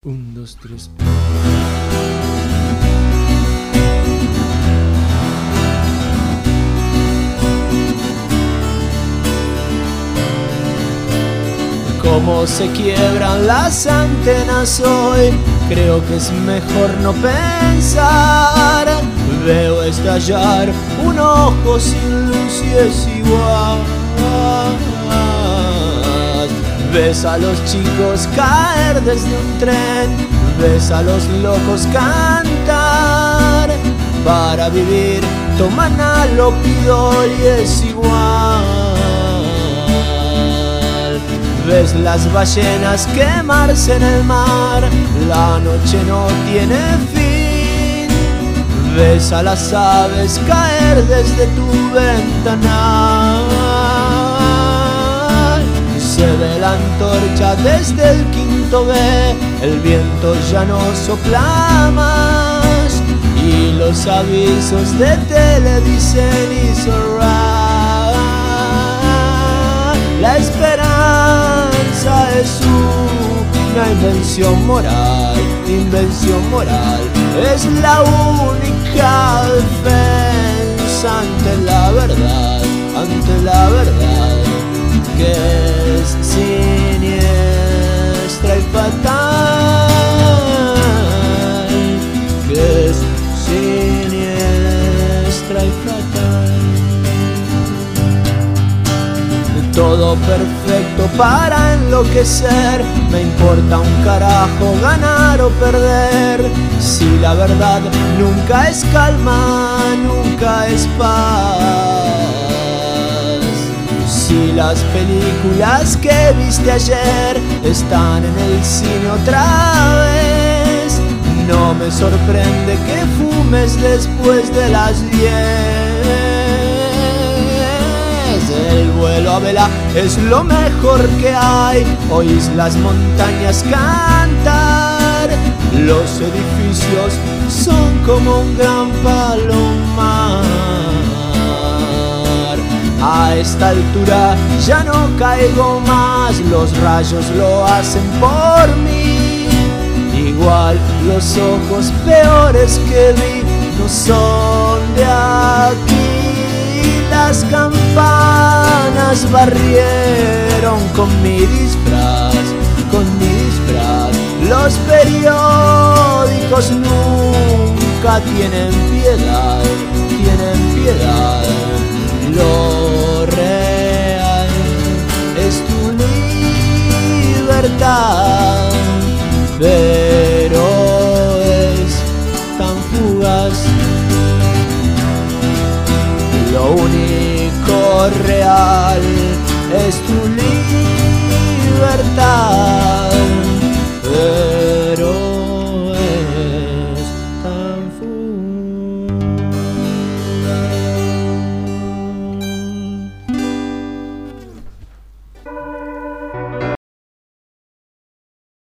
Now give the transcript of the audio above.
Un, dos, tres. Cómo se quiebran las antenas hoy, creo que es mejor no pensar. Veo estallar un ojo sin luz y es igual. Ves a los chicos caer desde un tren, ves a los locos cantar. Para vivir toman alopidol y es igual. Ves las ballenas quemarse en el mar, la noche no tiene fin. Ves a las aves caer desde tu ventanal. Se ve la antorcha desde el quinto B, el viento ya no sopla más y los avisos de tele dicen it's alright. La esperanza es una invención moral, es la única defensa ante la verdad, que es siniestra y fatal, que es siniestra y fatal. Todo perfecto para enloquecer, me importa un carajo ganar o perder. Si la verdad nunca es calma, nunca es paz. Si las películas que viste ayer están en el cine otra vez, no me sorprende que fumes después de las 10. El vuelo a vela es lo mejor que hay, oís las montañas cantar, los edificios son como un gran palomar. A esta altura ya no caigo más, los rayos lo hacen por mí. Igual los ojos peores que vi no son de aquí. Las campanas barrieron con mi disfraz, Los periódicos nunca tienen piedad, Lo real es tu libertad, pero es tan fugaz. Lo único real es tu libertad.